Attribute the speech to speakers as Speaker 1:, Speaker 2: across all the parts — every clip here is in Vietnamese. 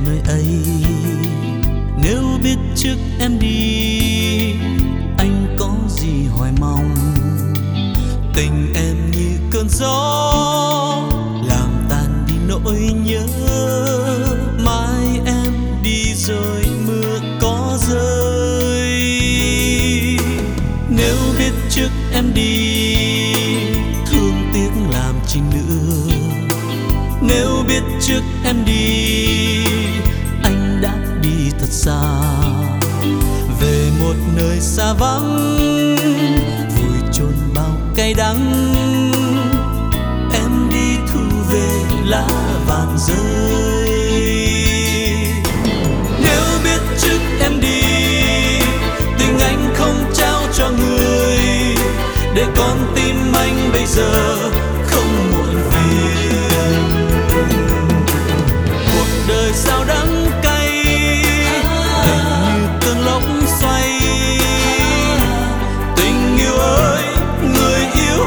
Speaker 1: nơi ấy. Nếu biết trước em đi, anh có gì hoài mong. Tình em như cơn gió, làm tan đi nỗi nhớ. Mai em đi rồi mưa có rơi. Nếu biết trước em đi, thương tiếc làm chi nữa. Nếu biết trước em đi, anh đã đi thật xa, về một nơi xa vắng, vùi chôn bao cay đắng. Em đi thu về lá vàng rơi. Nếu biết trước em đi, tình anh không trao cho người, để con tim anh bây giờ không muộn phiền. Cuộc đời sao đắng cay, tình như cơn lốc xoay. Tình yêu ơi, người yêu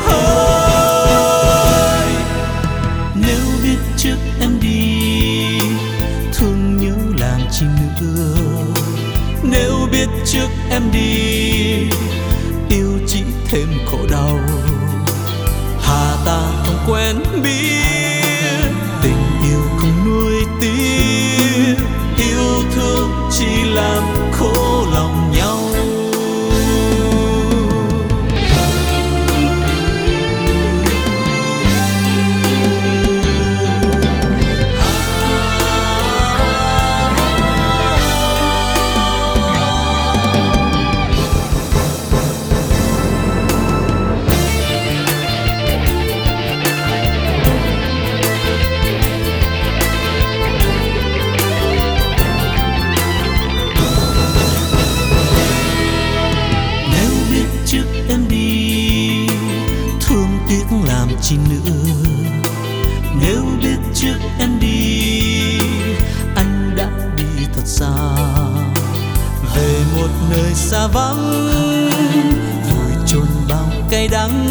Speaker 1: ơi, nếu biết trước em đi, thương nhớ làm chi nữa. Nếu biết trước em đi, yêu chỉ thêm khổ đau. Hà ta không quen biết, tình yêu không nuối tiếc. Yêu thương chỉ làm khổ lòng nhau. Làm chi nữa. Nếu biết trước em đi, anh đã đi thật xa, về một nơi xa vắng, vùi chôn bao cay đắng.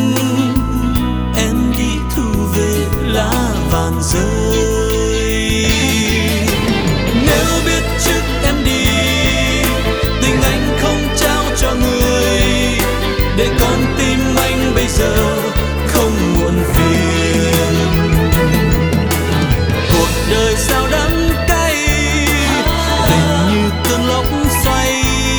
Speaker 1: Em đi thu về lá vàng rơi. Nếu biết trước em đi, tình anh không trao cho người, để con tim anh bây giờ không muộn phiền. Cuộc đời sao đắng cay, tình như cơn lốc xoay.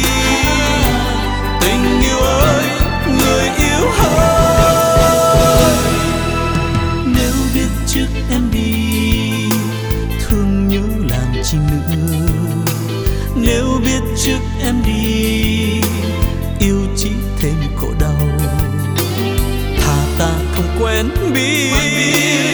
Speaker 1: Tình yêu ơi, người yêu ơi, nếu biết trước em đi, thương nhớ làm chi nữa. Nếu biết trước em đi, yêu chỉ thêm khổ đau. Ta không quen biết,